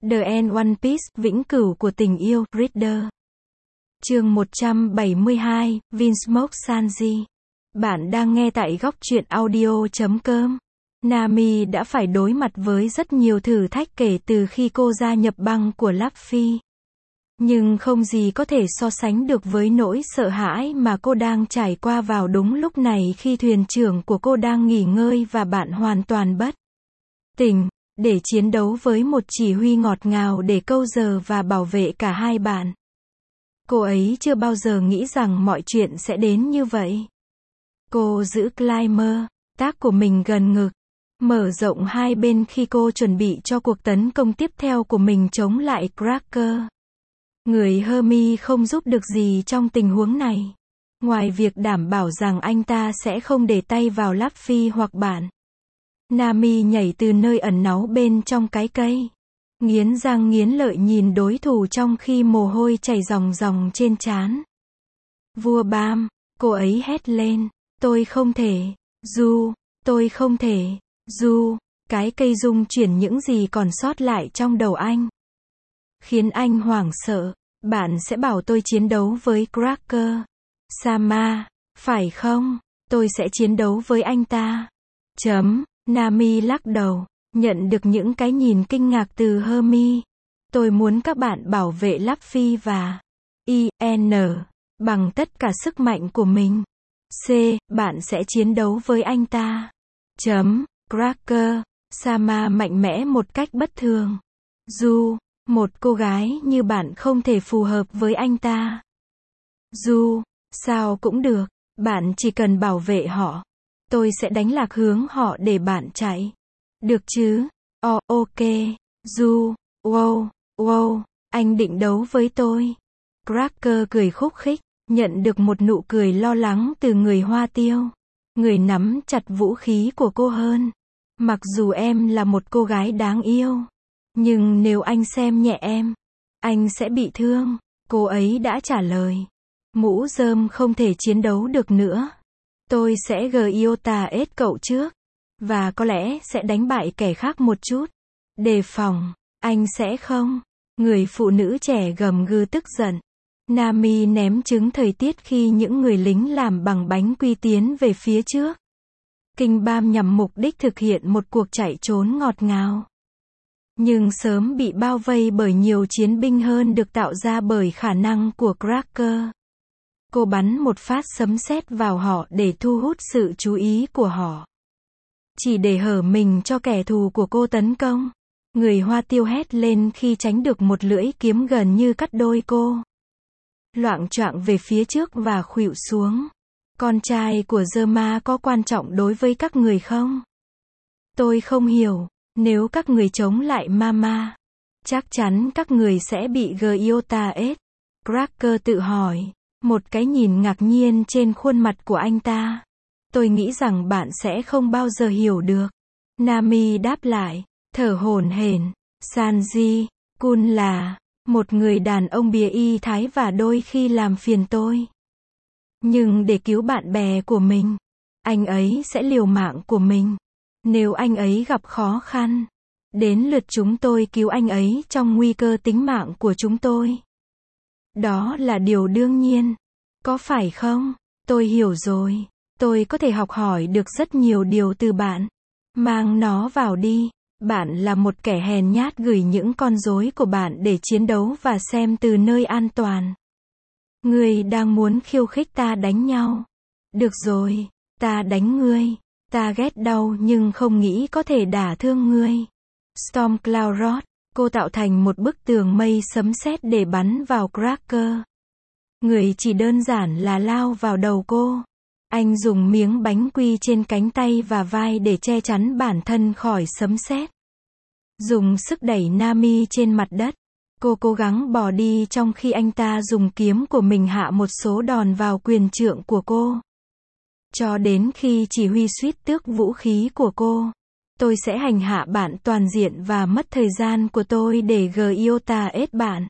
The End One Piece, vĩnh cửu của tình yêu, Reader. Chương 172, Vinsmoke Sanji. Bạn đang nghe tại góc truyện audio.com. Nami đã phải đối mặt với rất nhiều thử thách kể từ khi cô gia nhập băng của Luffy. Nhưng không gì có thể so sánh được với nỗi sợ hãi mà cô đang trải qua vào đúng lúc này khi thuyền trưởng của cô đang nghỉ ngơi và bạn hoàn toàn bất tỉnh, để chiến đấu với một chỉ huy ngọt ngào để câu giờ và bảo vệ cả hai bạn. Cô ấy chưa bao giờ nghĩ rằng mọi chuyện sẽ đến như vậy. Cô giữ Climber, tác của mình gần ngực, mở rộng hai bên khi cô chuẩn bị cho cuộc tấn công tiếp theo của mình chống lại Cracker. Người Hermi không giúp được gì trong tình huống này, ngoài việc đảm bảo rằng anh ta sẽ không để tay vào Luffy hoặc bạn. Nami nhảy từ nơi ẩn náu bên trong cái cây, nghiến răng nghiến lợi nhìn đối thủ trong khi mồ hôi chảy ròng ròng trên trán. Vua Bam, cô ấy hét lên, tôi không thể, tôi không thể, cái cây rung chuyển những gì còn sót lại trong đầu anh. Khiến anh hoảng sợ, bạn sẽ bảo tôi chiến đấu với Cracker. Sama, phải không? Tôi sẽ chiến đấu với anh ta. Nami lắc đầu, nhận được những cái nhìn kinh ngạc từ Hermi. Tôi muốn các bạn bảo vệ Luffy và IN bằng tất cả sức mạnh của mình. Bạn sẽ chiến đấu với anh ta. Cracker, Sama mạnh mẽ một cách bất thường. Một cô gái như bạn không thể phù hợp với anh ta. Sao cũng được, bạn chỉ cần bảo vệ họ. Tôi sẽ đánh lạc hướng họ để bạn chạy. Được chứ? Ok. Wow, anh định đấu với tôi. Cracker cười khúc khích, nhận được một nụ cười lo lắng từ người Hoa Tiêu. Người nắm chặt vũ khí của cô hơn. Mặc dù em là một cô gái đáng yêu, nhưng nếu anh xem nhẹ em, anh sẽ bị thương. Cô ấy đã trả lời. Mũ rơm không thể chiến đấu được nữa. Tôi sẽ Gyota ết cậu trước. Và có lẽ sẽ đánh bại kẻ khác một chút. Đề phòng, anh sẽ không. Người phụ nữ trẻ gầm gừ tức giận. Nami ném trứng thời tiết khi những người lính làm bằng bánh quy tiến về phía trước. Kinh Bam nhằm mục đích thực hiện một cuộc chạy trốn ngọt ngào. Nhưng sớm bị bao vây bởi nhiều chiến binh hơn được tạo ra bởi khả năng của Cracker. Cô bắn một phát sấm sét vào họ để thu hút sự chú ý của họ. Chỉ để hở mình cho kẻ thù của cô tấn công. Người Hoa Tiêu hét lên khi tránh được một lưỡi kiếm gần như cắt đôi cô. Loạng choạng về phía trước và khuỵu xuống. Con trai của Zerma có quan trọng đối với các người không? Tôi không hiểu. Nếu các người chống lại Mama, chắc chắn các người sẽ bị Gyota ết. Cracker tự hỏi. Một cái nhìn ngạc nhiên trên khuôn mặt của anh ta. Tôi nghĩ rằng bạn sẽ không bao giờ hiểu được. Nami đáp lại, thở hổn hển. Sanji Kun là một người đàn ông bìa y thái và đôi khi làm phiền tôi. Nhưng để cứu bạn bè của mình, anh ấy sẽ liều mạng của mình. Nếu anh ấy gặp khó khăn, đến lượt chúng tôi cứu anh ấy trong nguy cơ tính mạng của chúng tôi. Đó là điều đương nhiên. Có phải không? Tôi hiểu rồi. Tôi có thể học hỏi được rất nhiều điều từ bạn. Mang nó vào đi. Bạn là một kẻ hèn nhát gửi những con rối của bạn để chiến đấu và xem từ nơi an toàn. Ngươi đang muốn khiêu khích ta đánh nhau. Được rồi, ta đánh ngươi. Ta ghét đau nhưng không nghĩ có thể đả thương ngươi. Storm Cloud Rod. Cô tạo thành một bức tường mây sấm sét để bắn vào Cracker. Người chỉ đơn giản là lao vào đầu cô. Anh dùng miếng bánh quy trên cánh tay và vai để che chắn bản thân khỏi sấm sét. Dùng sức đẩy Nami trên mặt đất. Cô cố gắng bỏ đi trong khi anh ta dùng kiếm của mình hạ một số đòn vào quyền trượng của cô. Cho đến khi chỉ huy suýt tước vũ khí của cô. Tôi sẽ hành hạ bạn toàn diện và mất thời gian của tôi để Gyota ết bạn.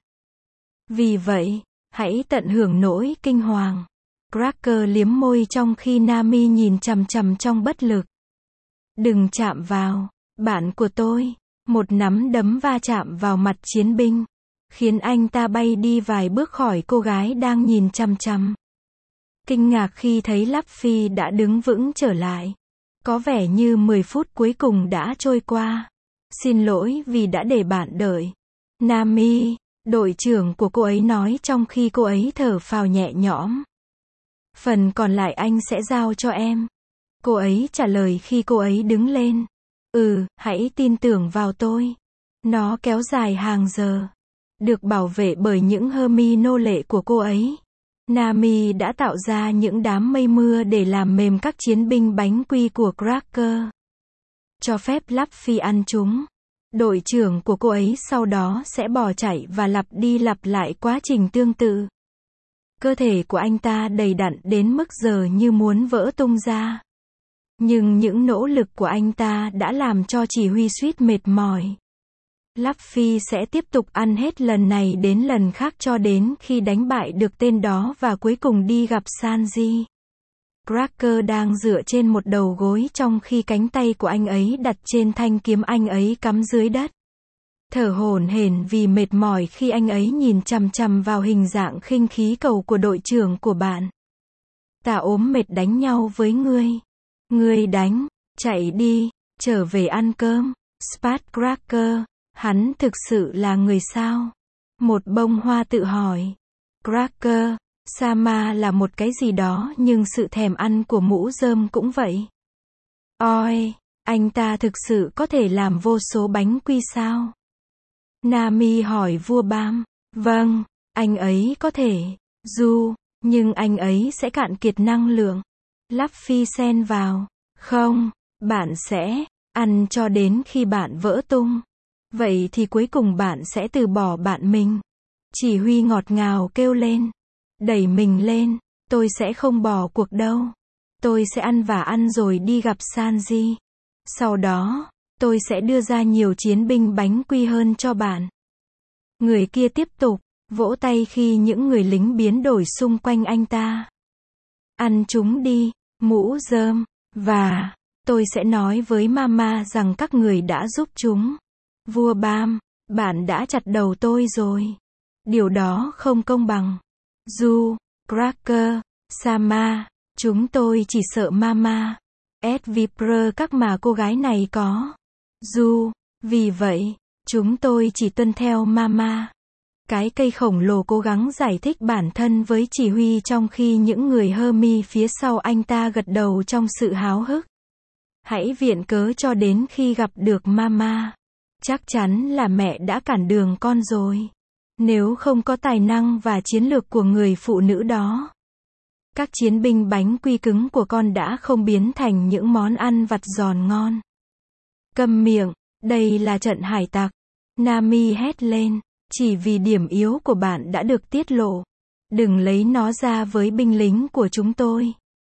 Vì vậy, hãy tận hưởng nỗi kinh hoàng. Cracker liếm môi trong khi Nami nhìn chằm chằm trong bất lực. Đừng chạm vào. Bạn của tôi. Một nắm đấm va chạm vào mặt chiến binh, khiến anh ta bay đi vài bước khỏi cô gái đang nhìn chằm chằm. Kinh ngạc khi thấy Luffy đã đứng vững trở lại. Có vẻ như 10 phút cuối cùng đã trôi qua. Xin lỗi vì đã để bạn đợi. Nami, đội trưởng của cô ấy nói trong khi cô ấy thở phào nhẹ nhõm. Phần còn lại anh sẽ giao cho em. Cô ấy trả lời khi cô ấy đứng lên. Hãy tin tưởng vào tôi. Nó kéo dài hàng giờ. Được bảo vệ bởi những Hermi nô lệ của cô ấy. Nami đã tạo ra những đám mây mưa để làm mềm các chiến binh bánh quy của Cracker. Cho phép Luffy ăn chúng. Đội trưởng của cô ấy sau đó sẽ bỏ chạy và lặp đi lặp lại quá trình tương tự. Cơ thể của anh ta đầy đặn đến mức giờ như muốn vỡ tung ra. Nhưng những nỗ lực của anh ta đã làm cho chỉ huy suýt mệt mỏi. Luffy sẽ tiếp tục ăn hết lần này đến lần khác cho đến khi đánh bại được tên đó và cuối cùng đi gặp Sanji. Cracker đang dựa trên một đầu gối trong khi cánh tay của anh ấy đặt trên thanh kiếm anh ấy cắm dưới đất. Thở hổn hển vì mệt mỏi khi anh ấy nhìn chằm chằm vào hình dạng khinh khí cầu của đội trưởng của bạn. Ta ốm mệt đánh nhau với ngươi. Ngươi đánh, chạy đi, trở về ăn cơm. Spat Cracker, hắn thực sự là người sao? Một bông hoa tự hỏi. Cracker, Sama là một cái gì đó nhưng sự thèm ăn của mũ rơm cũng vậy. Ôi, anh ta thực sự có thể làm vô số bánh quy sao? Nami hỏi vua Bam. Vâng, anh ấy có thể. Nhưng anh ấy sẽ cạn kiệt năng lượng. Luffy xen vào. Không, bạn sẽ ăn cho đến khi bạn vỡ tung. Vậy thì cuối cùng bạn sẽ từ bỏ bạn mình. Chỉ huy ngọt ngào kêu lên. Đẩy mình lên. Tôi sẽ không bỏ cuộc đâu. Tôi sẽ ăn và ăn rồi đi gặp Sanji. Sau đó, tôi sẽ đưa ra nhiều chiến binh bánh quy hơn cho bạn. Người kia tiếp tục vỗ tay khi những người lính biến đổi xung quanh anh ta. Ăn chúng đi, mũ rơm. Và tôi sẽ nói với Mama rằng các người đã giúp chúng. Vua Bam, bạn đã chặt đầu tôi rồi. Điều đó không công bằng. Cracker, Sama, chúng tôi chỉ sợ Mama. Viper các mà cô gái này có. Vì vậy, chúng tôi chỉ tuân theo Mama. Cái cây khổng lồ cố gắng giải thích bản thân với chỉ huy trong khi những người Hermi phía sau anh ta gật đầu trong sự háo hức. Hãy viện cớ cho đến khi gặp được Mama. Chắc chắn là mẹ đã cản đường con rồi. Nếu không có tài năng và chiến lược của người phụ nữ đó, các chiến binh bánh quy cứng của con đã không biến thành những món ăn vặt giòn ngon. Câm miệng, đây là trận hải tặc. Nami hét lên, chỉ vì điểm yếu của bạn đã được tiết lộ. Đừng lấy nó ra với binh lính của chúng tôi.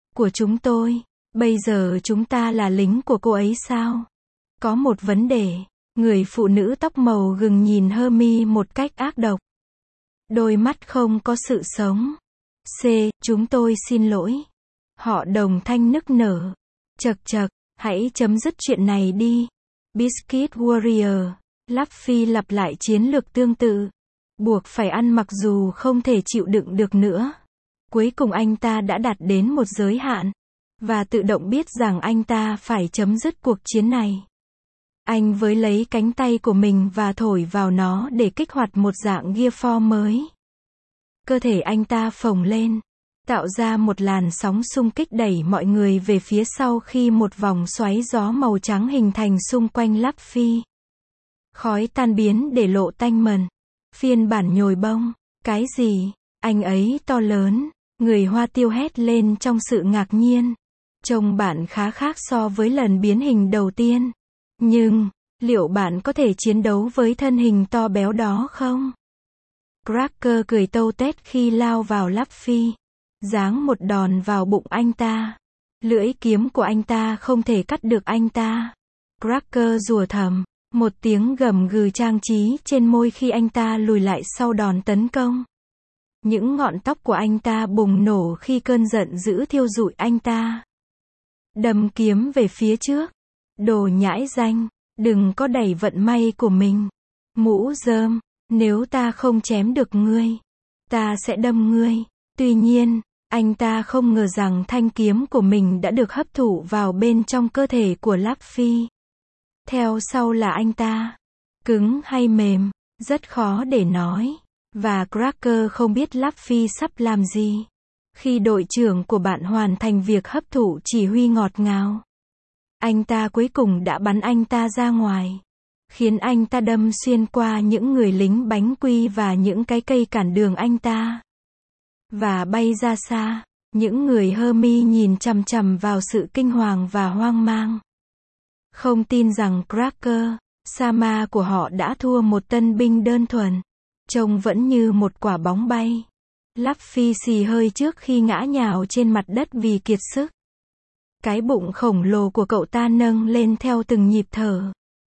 Bây giờ chúng ta là lính của cô ấy sao? Có một vấn đề. Người phụ nữ tóc màu gừng nhìn Hermi một cách ác độc. Đôi mắt không có sự sống. Chúng tôi xin lỗi. Họ đồng thanh nức nở. Chậc, hãy chấm dứt chuyện này đi. Biscuit Warrior. Luffy lặp lại chiến lược tương tự. Buộc phải ăn mặc dù không thể chịu đựng được nữa. Cuối cùng anh ta đã đạt đến một giới hạn. Và tự động biết rằng anh ta phải chấm dứt cuộc chiến này. Anh với lấy cánh tay của mình và thổi vào nó để kích hoạt một dạng gearforce mới. Cơ thể anh ta phồng lên, tạo ra một làn sóng xung kích đẩy mọi người về phía sau khi một vòng xoáy gió màu trắng hình thành xung quanh Luffy. Khói tan biến để lộ tanh mần. Phiên bản nhồi bông. Cái gì? Anh ấy to lớn. Người Hoa Tiêu hét lên trong sự ngạc nhiên. Trông bạn khá khác so với lần biến hình đầu tiên. Nhưng, liệu bạn có thể chiến đấu với thân hình to béo đó không? Cracker cười tâu tét khi lao vào Luffy. Giáng một đòn vào bụng anh ta. Lưỡi kiếm của anh ta không thể cắt được anh ta. Cracker rủa thầm. Một tiếng gầm gừ trang trí trên môi khi anh ta lùi lại sau đòn tấn công. Những ngọn tóc của anh ta bùng nổ khi cơn giận dữ thiêu rụi anh ta. Đâm kiếm về phía trước. Đồ nhãi danh. Đừng có đẩy vận may của mình. Mũ rơm, nếu ta không chém được ngươi, ta sẽ đâm ngươi. Tuy nhiên, anh ta không ngờ rằng thanh kiếm của mình đã được hấp thụ vào bên trong cơ thể của Luffy. Theo sau là anh ta. Cứng hay mềm, rất khó để nói. Và Cracker không biết Luffy sắp làm gì. Khi đội trưởng của bạn hoàn thành việc hấp thụ chỉ huy ngọt ngào, anh ta cuối cùng đã bắn anh ta ra ngoài, khiến anh ta đâm xuyên qua những người lính bánh quy và những cái cây cản đường anh ta, và bay ra xa. Những người Hermi nhìn chằm chằm vào sự kinh hoàng và hoang mang, không tin rằng Cracker, Sama của họ đã thua một tân binh đơn thuần, trông vẫn như một quả bóng bay. Luffy xì hơi trước khi ngã nhào trên mặt đất vì kiệt sức. Cái bụng khổng lồ của cậu ta nâng lên theo từng nhịp thở.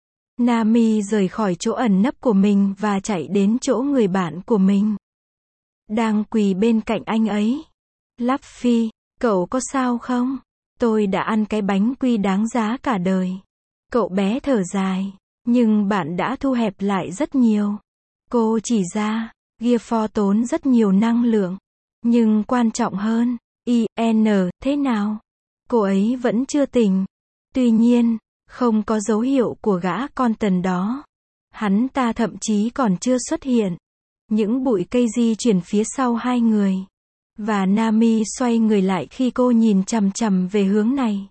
Nami rời khỏi chỗ ẩn nấp của mình và chạy đến chỗ người bạn của mình, đang quỳ bên cạnh anh ấy. Luffy, cậu có sao không? Tôi đã ăn cái bánh quy đáng giá cả đời. Cậu bé thở dài, nhưng bạn đã thu hẹp lại rất nhiều. Cô chỉ ra, Gearford tốn rất nhiều năng lượng. Nhưng quan trọng hơn, IN, thế nào? Cô ấy vẫn chưa tỉnh. Tuy nhiên, không có dấu hiệu của gã con tần đó. Hắn ta thậm chí còn chưa xuất hiện. Những bụi cây di chuyển phía sau hai người. Và Nami xoay người lại khi cô nhìn chằm chằm về hướng này.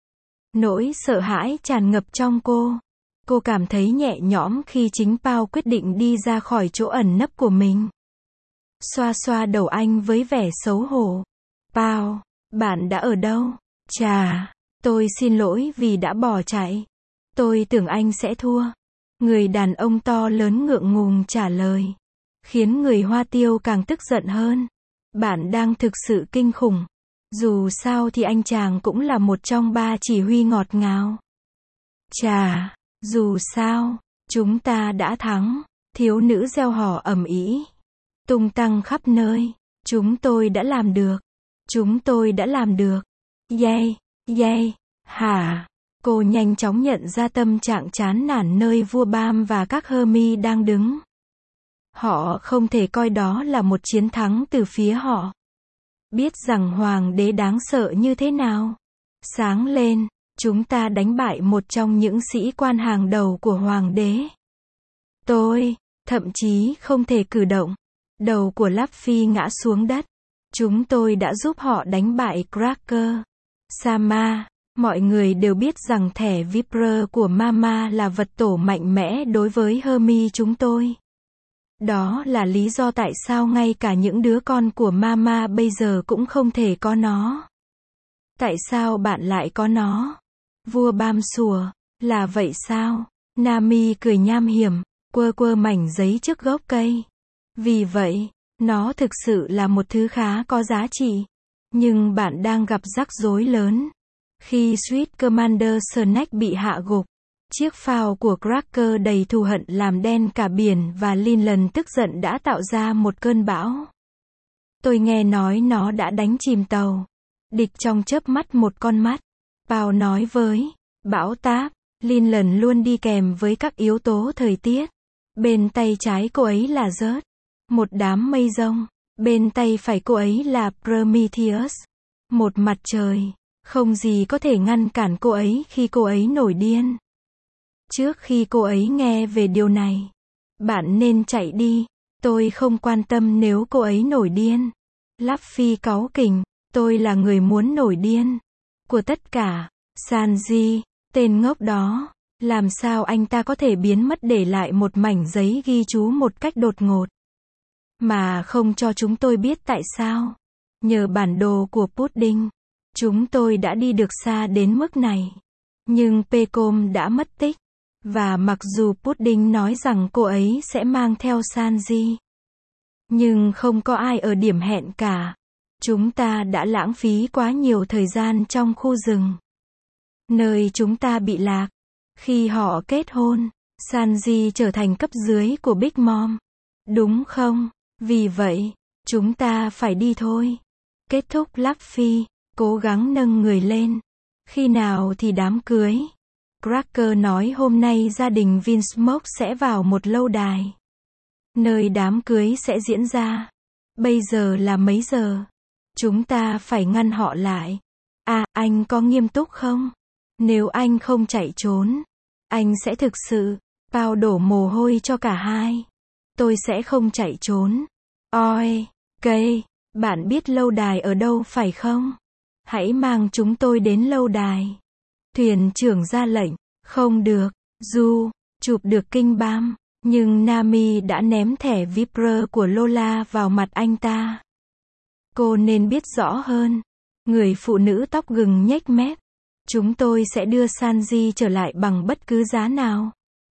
Nỗi sợ hãi tràn ngập trong cô. Cô cảm thấy nhẹ nhõm khi chính Pao quyết định đi ra khỏi chỗ ẩn nấp của mình. Xoa xoa đầu anh với vẻ xấu hổ. Pao, bạn đã ở đâu? Chà, tôi xin lỗi vì đã bỏ chạy. Tôi tưởng anh sẽ thua. Người đàn ông to lớn ngượng ngùng trả lời, khiến người Hoa Tiêu càng tức giận hơn. Bạn đang thực sự kinh khủng. Dù sao thì anh chàng cũng là một trong ba chỉ huy ngọt ngào. Chà, dù sao, chúng ta đã thắng. Thiếu nữ reo hò ầm ĩ, tung tăng khắp nơi. Chúng tôi đã làm được. Chúng tôi đã làm được. Yay, yay, hả? Cô nhanh chóng nhận ra tâm trạng chán nản nơi vua Bam và các Hermi đang đứng. Họ không thể coi đó là một chiến thắng từ phía họ. Biết rằng hoàng đế đáng sợ như thế nào. Sáng lên, chúng ta đánh bại một trong những sĩ quan hàng đầu của hoàng đế. Tôi, thậm chí không thể cử động. Đầu của Luffy ngã xuống đất. Chúng tôi đã giúp họ đánh bại Cracker. Sama, mọi người đều biết rằng thẻ Viper của Mama là vật tổ mạnh mẽ đối với Hermi chúng tôi. Đó là lý do tại sao ngay cả những đứa con của Mama bây giờ cũng không thể có nó. Tại sao bạn lại có nó? Vua Bam sủa, là vậy sao? Nami cười nham hiểm, quơ quơ mảnh giấy trước gốc cây. Vì vậy, nó thực sự là một thứ khá có giá trị. Nhưng bạn đang gặp rắc rối lớn. Khi Sweet Commander Snack bị hạ gục, chiếc phao của Cracker đầy thù hận làm đen cả biển và Lincoln tức giận đã tạo ra một cơn bão. Tôi nghe nói nó đã đánh chìm tàu địch trong chớp mắt một con mắt. Pao nói với bão táp, Lincoln luôn đi kèm với các yếu tố thời tiết. Bên tay trái cô ấy là rớt, một đám mây rông. Bên tay phải cô ấy là Prometheus, một mặt trời. Không gì có thể ngăn cản cô ấy khi cô ấy nổi điên. Trước khi cô ấy nghe về điều này, bạn nên chạy đi. Tôi không quan tâm nếu cô ấy nổi điên. Luffy cáu kỉnh, tôi là người muốn nổi điên của tất cả. Sanji, tên ngốc đó, làm sao anh ta có thể biến mất để lại một mảnh giấy ghi chú một cách đột ngột, mà không cho chúng tôi biết tại sao. Nhờ bản đồ của Pudding, chúng tôi đã đi được xa đến mức này. Nhưng Pecom đã mất tích. Và mặc dù Pudding nói rằng cô ấy sẽ mang theo Sanji, nhưng không có ai ở điểm hẹn cả. Chúng ta đã lãng phí quá nhiều thời gian trong khu rừng, nơi chúng ta bị lạc. Khi họ kết hôn, Sanji trở thành cấp dưới của Big Mom. Đúng không? Vì vậy, chúng ta phải đi thôi. Kết thúc. Luffy cố gắng nâng người lên. Khi nào thì đám cưới? Cracker nói hôm nay gia đình Vinsmoke sẽ vào một lâu đài, nơi đám cưới sẽ diễn ra. Bây giờ là mấy giờ? Chúng ta phải ngăn họ lại. À, anh có nghiêm túc không? Nếu anh không chạy trốn, anh sẽ thực sự. Paul đổ mồ hôi cho cả hai. Tôi sẽ không chạy trốn. Oi, cây, bạn biết lâu đài ở đâu phải không? Hãy mang chúng tôi đến lâu đài. Thuyền trưởng ra lệnh. Không được, Du, chụp được kinh bam. Nhưng Nami đã ném thẻ Viper của Lola vào mặt anh ta. Cô nên biết rõ hơn. Người phụ nữ tóc gừng nhếch mép. Chúng tôi sẽ đưa Sanji trở lại bằng bất cứ giá nào.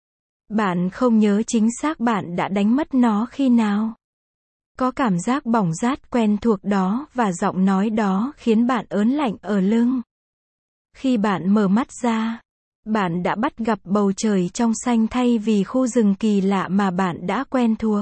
Bạn không nhớ chính xác bạn đã đánh mất nó khi nào. Có cảm giác bỏng rát quen thuộc đó và giọng nói đó khiến bạn ớn lạnh ở lưng. Khi bạn mở mắt ra, bạn đã bắt gặp bầu trời trong xanh thay vì khu rừng kỳ lạ mà bạn đã quen thuộc.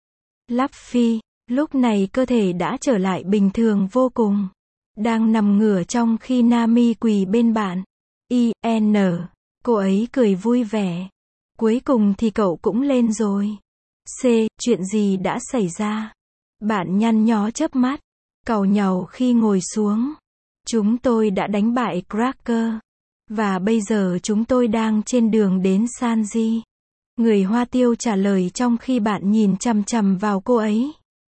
Luffy, lúc này cơ thể đã trở lại bình thường vô cùng. Đang nằm ngửa trong khi Nami quỳ bên bạn. IN, cô ấy cười vui vẻ. Cuối cùng thì cậu cũng lên rồi. C, chuyện gì đã xảy ra? Bạn nhăn nhó chớp mắt, càu nhàu khi ngồi xuống. Chúng tôi đã đánh bại Cracker. Và bây giờ chúng tôi đang trên đường đến Sanji. Người Hoa Tiêu trả lời trong khi bạn nhìn chằm chằm vào cô ấy.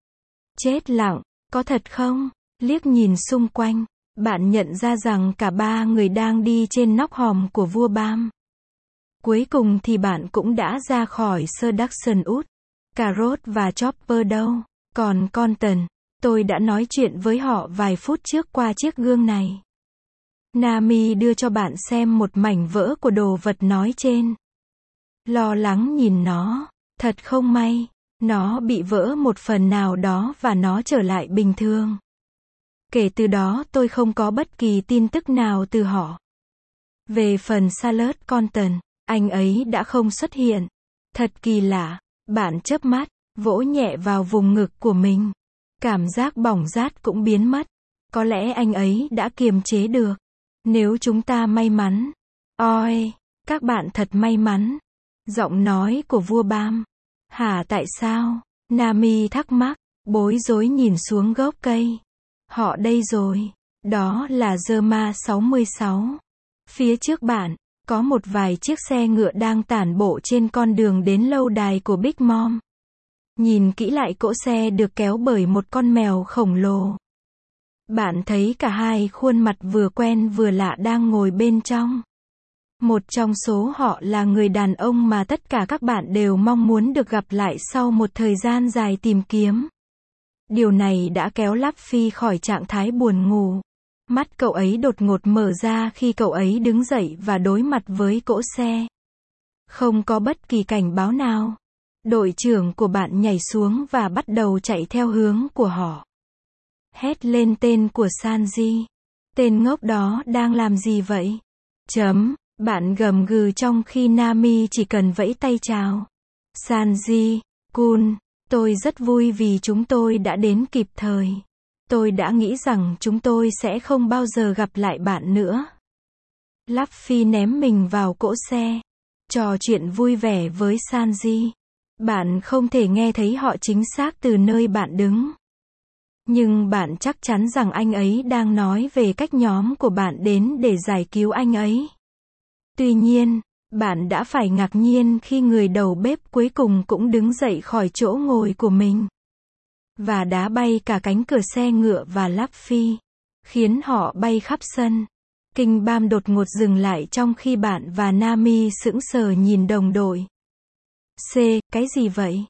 Chết lặng, có thật không? Liếc nhìn xung quanh, bạn nhận ra rằng cả ba người đang đi trên nóc hòm của vua Bam. Cuối cùng thì bạn cũng đã ra khỏi Seduction Wood. Carrot và Chopper đâu? Còn Conton, tôi đã nói chuyện với họ vài phút trước qua chiếc gương này. Nami đưa cho bạn xem một mảnh vỡ của đồ vật nói trên. Lo lắng nhìn nó, thật không may, nó bị vỡ một phần nào đó và nó trở lại bình thường. Kể từ đó tôi không có bất kỳ tin tức nào từ họ. Về phần Salad Conton, anh ấy đã không xuất hiện. Thật kỳ lạ, bạn chớp mắt, vỗ nhẹ vào vùng ngực của mình. Cảm giác bỏng rát cũng biến mất. Có lẽ anh ấy đã kiềm chế được. Nếu chúng ta may mắn. Ôi, các bạn thật may mắn. Giọng nói của vua Bam. Hả, tại sao? Nami thắc mắc, bối rối nhìn xuống gốc cây. Họ đây rồi. Đó là Zerma 66. Phía trước bạn, có một vài chiếc xe ngựa đang tản bộ trên con đường đến lâu đài của Big Mom. Nhìn kỹ lại cỗ xe được kéo bởi một con mèo khổng lồ. Bạn thấy cả hai khuôn mặt vừa quen vừa lạ đang ngồi bên trong. Một trong số họ là người đàn ông mà tất cả các bạn đều mong muốn được gặp lại sau một thời gian dài tìm kiếm. Điều này đã kéo Luffy khỏi trạng thái buồn ngủ. Mắt cậu ấy đột ngột mở ra khi cậu ấy đứng dậy và đối mặt với cỗ xe. Không có bất kỳ cảnh báo nào. Đội trưởng của bạn nhảy xuống và bắt đầu chạy theo hướng của họ. Hét lên tên của Sanji. Tên ngốc đó đang làm gì vậy? Bạn gầm gừ trong khi Nami chỉ cần vẫy tay chào. Sanji-kun, tôi rất vui vì chúng tôi đã đến kịp thời. Tôi đã nghĩ rằng chúng tôi sẽ không bao giờ gặp lại bạn nữa. Luffy ném mình vào cỗ xe. Trò chuyện vui vẻ với Sanji. Bạn không thể nghe thấy họ chính xác từ nơi bạn đứng. Nhưng bạn chắc chắn rằng anh ấy đang nói về cách nhóm của bạn đến để giải cứu anh ấy. Tuy nhiên, bạn đã phải ngạc nhiên khi người đầu bếp cuối cùng cũng đứng dậy khỏi chỗ ngồi của mình. Và đá bay cả cánh cửa xe ngựa và Luffy. Khiến họ bay khắp sân. Kinh Bam đột ngột dừng lại trong khi bạn và Nami sững sờ nhìn đồng đội. C, cái gì vậy?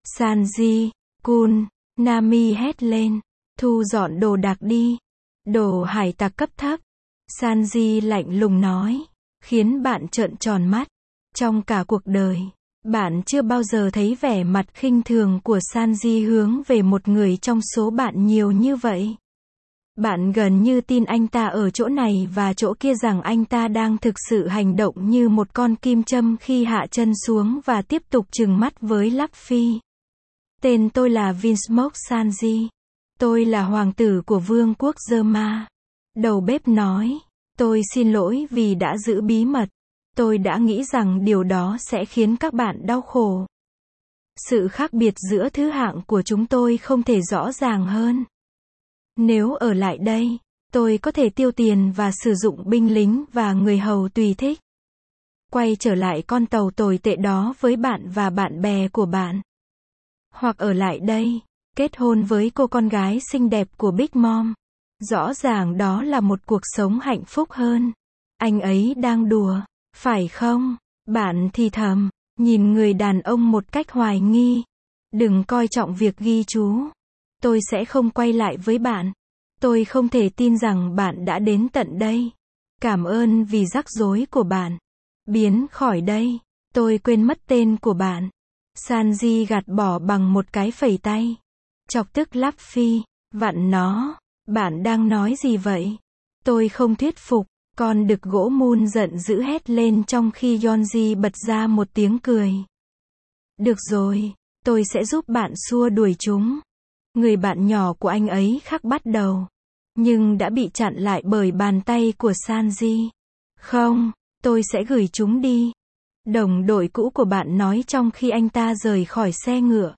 Sanji-kun, Nami hét lên. Thu dọn đồ đạc đi. Đồ hải tặc cấp thấp. Sanji lạnh lùng nói. Khiến bạn trợn tròn mắt. Trong cả cuộc đời, bạn chưa bao giờ thấy vẻ mặt khinh thường của Sanji hướng về một người trong số bạn nhiều như vậy. Bạn gần như tin anh ta ở chỗ này và chỗ kia rằng anh ta đang thực sự hành động như một con kim châm khi hạ chân xuống và tiếp tục trừng mắt với Luffy. Tên tôi là Vinsmoke Sanji. Tôi là hoàng tử của vương quốc Zerma. Đầu bếp nói. Tôi xin lỗi vì đã giữ bí mật. Tôi đã nghĩ rằng điều đó sẽ khiến các bạn đau khổ. Sự khác biệt giữa thứ hạng của chúng tôi không thể rõ ràng hơn. Nếu ở lại đây, tôi có thể tiêu tiền và sử dụng binh lính và người hầu tùy thích. Quay trở lại con tàu tồi tệ đó với bạn và bạn bè của bạn. Hoặc ở lại đây, kết hôn với cô con gái xinh đẹp của Big Mom. Rõ ràng đó là một cuộc sống hạnh phúc hơn. Anh ấy đang đùa, phải không? Bạn thì thầm, nhìn người đàn ông một cách hoài nghi. Đừng coi trọng việc ghi chú. Tôi sẽ không quay lại với bạn. Tôi không thể tin rằng bạn đã đến tận đây. Cảm ơn vì rắc rối của bạn. Biến khỏi đây. Tôi quên mất tên của bạn. Sanji gạt bỏ bằng một cái phẩy tay. Chọc tức Luffy. Vặn nó. Bạn đang nói gì vậy? Tôi không thuyết phục. Con đực gỗ Moon giận dữ hét lên trong khi Yonji bật ra một tiếng cười. Được rồi. Tôi sẽ giúp bạn xua đuổi chúng. Người bạn nhỏ của anh ấy khắc bắt đầu. Nhưng đã bị chặn lại bởi bàn tay của Sanji. Không, tôi sẽ gửi chúng đi. Đồng đội cũ của bạn nói trong khi anh ta rời khỏi xe ngựa.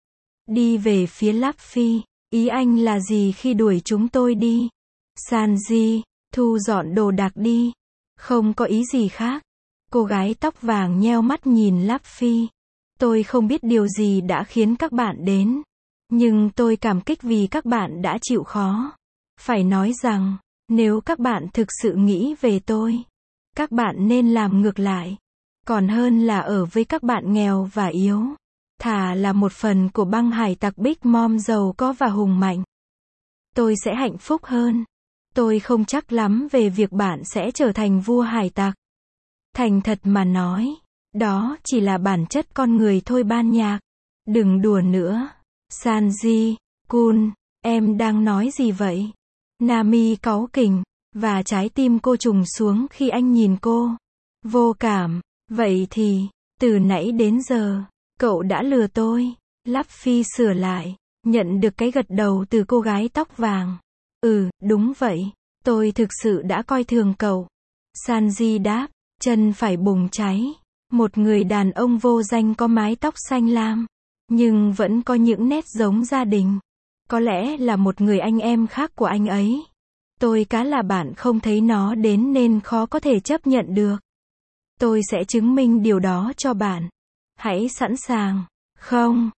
Đi về phía Luffy. Ý anh là gì khi đuổi chúng tôi đi? Sanji, thu dọn đồ đạc đi. Không có ý gì khác. Cô gái tóc vàng nheo mắt nhìn Luffy. Tôi không biết điều gì đã khiến các bạn đến. Nhưng tôi cảm kích vì các bạn đã chịu khó. Phải nói rằng, nếu các bạn thực sự nghĩ về tôi, các bạn nên làm ngược lại. Còn hơn là ở với các bạn nghèo và yếu. Thà là một phần của băng hải tặc Big Mom giàu có và hùng mạnh. Tôi sẽ hạnh phúc hơn. Tôi không chắc lắm về việc bạn sẽ trở thành vua hải tặc. Thành thật mà nói, đó chỉ là bản chất con người thôi ban nhạc. Đừng đùa nữa. Sanji-kun, em đang nói gì vậy? Nami cáu kỉnh, và trái tim cô trùng xuống khi anh nhìn cô. Vô cảm, vậy thì, từ nãy đến giờ, cậu đã lừa tôi. Luffy sửa lại, nhận được cái gật đầu từ cô gái tóc vàng. Đúng vậy, tôi thực sự đã coi thường cậu. Sanji đáp, chân phải bùng cháy. Một người đàn ông vô danh có mái tóc xanh lam, nhưng vẫn có những nét giống gia đình. Có lẽ là một người anh em khác của anh ấy. Tôi cá là bạn không thấy nó đến nên khó có thể chấp nhận được. Tôi sẽ chứng minh điều đó cho bạn. Hãy sẵn sàng. Không,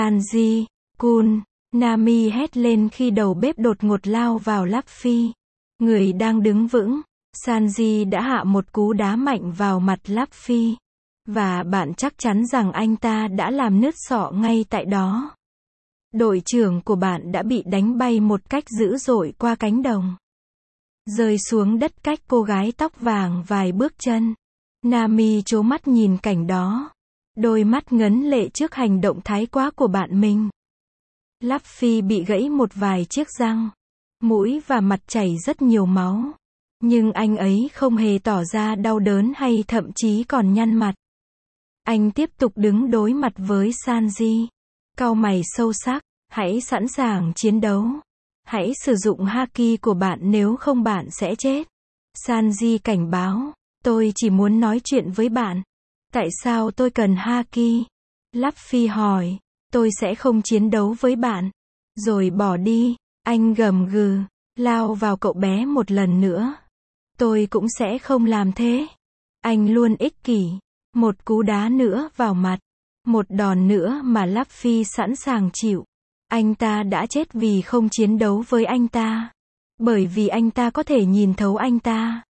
Sanji-kun, Nami hét lên khi đầu bếp đột ngột lao vào Luffy. Người đang đứng vững. Sanji đã hạ một cú đá mạnh vào mặt Luffy. Và bạn chắc chắn rằng anh ta đã làm nứt sọ ngay tại đó. Đội trưởng của bạn đã bị đánh bay một cách dữ dội qua cánh đồng. Rơi xuống đất cách cô gái tóc vàng vài bước chân. Nami trố mắt nhìn cảnh đó. Đôi mắt ngấn lệ trước hành động thái quá của bạn mình. Luffy bị gãy một vài chiếc răng. Mũi và mặt chảy rất nhiều máu. Nhưng anh ấy không hề tỏ ra đau đớn hay thậm chí còn nhăn mặt. Anh tiếp tục đứng đối mặt với Sanji. Cau mày sâu sắc, hãy sẵn sàng chiến đấu. Hãy sử dụng haki của bạn nếu không bạn sẽ chết. Sanji cảnh báo, tôi chỉ muốn nói chuyện với bạn. Tại sao tôi cần haki? Luffy hỏi, tôi sẽ không chiến đấu với bạn. Rồi bỏ đi, anh gầm gừ, lao vào cậu bé một lần nữa. Tôi cũng sẽ không làm thế. Anh luôn ích kỷ. Một cú đá nữa vào mặt. Một đòn nữa mà Luffy sẵn sàng chịu. Anh ta đã chết vì không chiến đấu với anh ta. Bởi vì anh ta có thể nhìn thấu anh ta.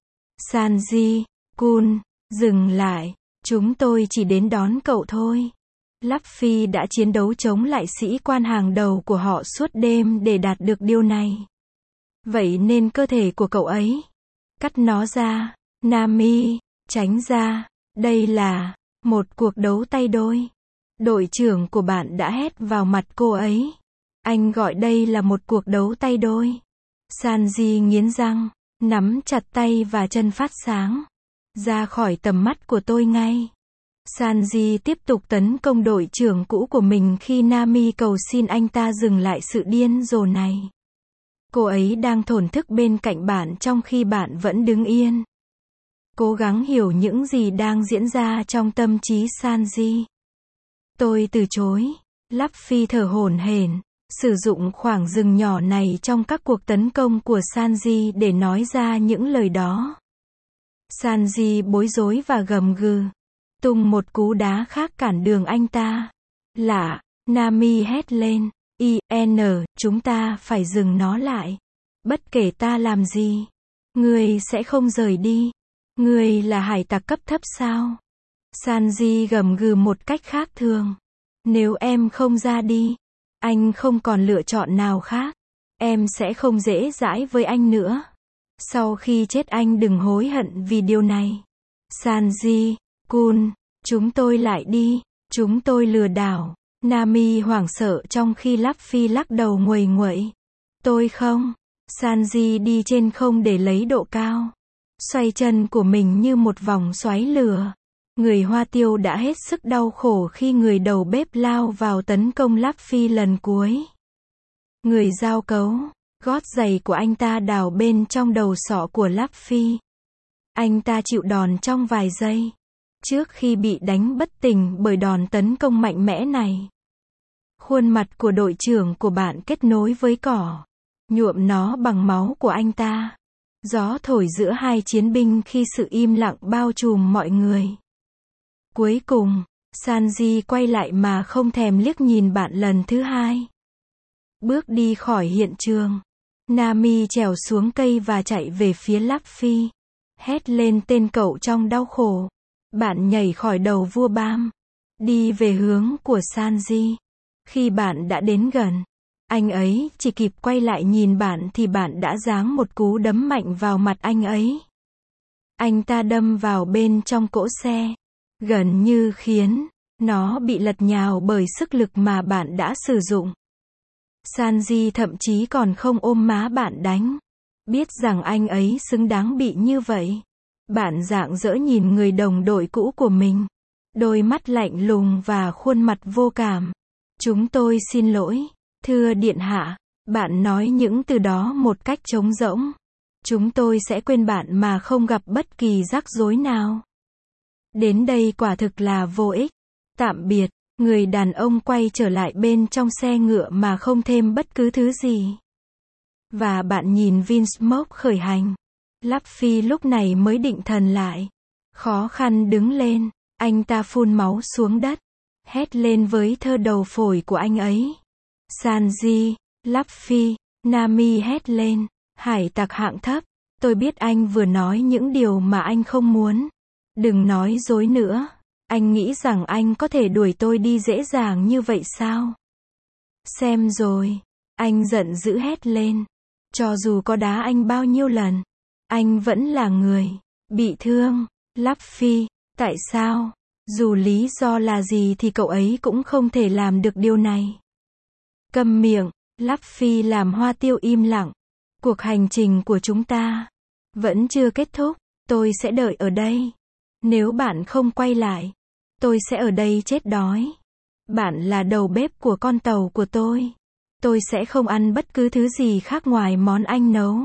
Sanji-kun, dừng lại. Chúng tôi chỉ đến đón cậu thôi. Luffy đã chiến đấu chống lại sĩ quan hàng đầu của họ suốt đêm để đạt được điều này. Vậy nên cơ thể của cậu ấy. Cắt nó ra. Nami, tránh ra. Đây là một cuộc đấu tay đôi. Đội trưởng của bạn đã hét vào mặt cô ấy. Anh gọi đây là một cuộc đấu tay đôi. Sanji nghiến răng, nắm chặt tay và chân phát sáng. Ra khỏi tầm mắt của tôi ngay. Sanji tiếp tục tấn công đội trưởng cũ của mình khi Nami cầu xin anh ta dừng lại sự điên rồ này. Cô ấy đang thổn thức bên cạnh bạn trong khi bạn vẫn đứng yên. cố gắng hiểu những gì đang diễn ra trong tâm trí Sanji. Tôi từ chối. Luffy thở hổn hển, sử dụng khoảng rừng nhỏ này trong các cuộc tấn công của Sanji để nói ra những lời đó. Sanji bối rối và gầm gừ, tung một cú đá khác cản đường anh ta. Lạ, Nami hét lên, chúng ta phải dừng nó lại. Bất kể ta làm gì, ngươi sẽ không rời đi. Ngươi là hải tặc cấp thấp sao? Sanji gầm gừ một cách khác thường. Nếu em không ra đi, anh không còn lựa chọn nào khác. Em sẽ không dễ dãi với anh nữa. Sau khi chết anh đừng hối hận vì điều này. Sanji-kun, chúng tôi lại đi. Chúng tôi lừa đảo. Nami hoảng sợ trong khi Luffy lắc đầu nguầy nguậy. Tôi không. Sanji đi trên không để lấy độ cao. Xoay chân của mình như một vòng xoáy lửa. Người Hoa Tiêu đã hết sức đau khổ khi người đầu bếp lao vào tấn công Luffy lần cuối. Người giao cấu, gót giày của anh ta đào bên trong đầu sọ của Luffy. Anh ta chịu đòn trong vài giây, trước khi bị đánh bất tỉnh bởi đòn tấn công mạnh mẽ này. Khuôn mặt của đội trưởng của bạn kết nối với cỏ, nhuộm nó bằng máu của anh ta. Gió thổi giữa hai chiến binh khi sự im lặng bao trùm mọi người. Cuối cùng, Sanji quay lại mà không thèm liếc nhìn bạn lần thứ hai. Bước đi khỏi hiện trường. Nami trèo xuống cây và chạy về phía Luffy. Hét lên tên cậu trong đau khổ. Bạn nhảy khỏi đầu vua Bam. Đi về hướng của Sanji. Khi bạn đã đến gần, anh ấy chỉ kịp quay lại nhìn bạn thì bạn đã giáng một cú đấm mạnh vào mặt anh ấy. Anh ta đâm vào bên trong cỗ xe, gần như khiến nó bị lật nhào bởi sức lực mà bạn đã sử dụng. Sanji thậm chí còn không ôm má bạn đánh. Biết rằng anh ấy xứng đáng bị như vậy. Bạn rạng rỡ nhìn người đồng đội cũ của mình. Đôi mắt lạnh lùng và khuôn mặt vô cảm. Chúng tôi xin lỗi, thưa điện hạ. Bạn nói những từ đó một cách trống rỗng. Chúng tôi sẽ quên bạn mà không gặp bất kỳ rắc rối nào. Đến đây quả thực là vô ích. Tạm biệt. Người đàn ông quay trở lại bên trong xe ngựa mà không thêm bất cứ thứ gì. Và bạn nhìn Vinsmoke khởi hành. Luffy lúc này mới định thần lại. Khó khăn đứng lên. Anh ta phun máu xuống đất. Hét lên với thơ đầu phổi của anh ấy. Sanji, Luffy, Nami hét lên. Hải tặc hạng thấp. Tôi biết anh vừa nói những điều mà anh không muốn. Đừng nói dối nữa. Anh nghĩ rằng anh có thể đuổi tôi đi dễ dàng như vậy sao? Xem rồi. Anh giận dữ hét lên. Cho dù có đá anh bao nhiêu lần, anh vẫn là người bị thương. Luffy, tại sao? Dù lý do là gì thì cậu ấy cũng không thể làm được điều này. Câm miệng. Luffy làm Hoa Tiêu im lặng. Cuộc hành trình của chúng ta vẫn chưa kết thúc. Tôi sẽ đợi ở đây. Nếu bạn không quay lại, tôi sẽ ở đây chết đói. Bạn là đầu bếp của con tàu của tôi. Tôi sẽ không ăn bất cứ thứ gì khác ngoài món anh nấu.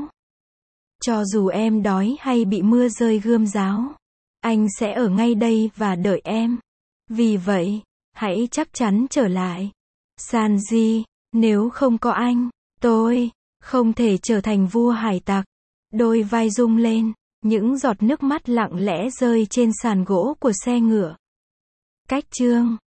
Cho dù em đói hay bị mưa rơi gươm giáo, anh sẽ ở ngay đây và đợi em. Vì vậy, hãy chắc chắn trở lại. Sanji, nếu không có anh, tôi không thể trở thành vua hải tặc. Đôi vai rung lên, những giọt nước mắt lặng lẽ rơi trên sàn gỗ của xe ngựa. Cách chương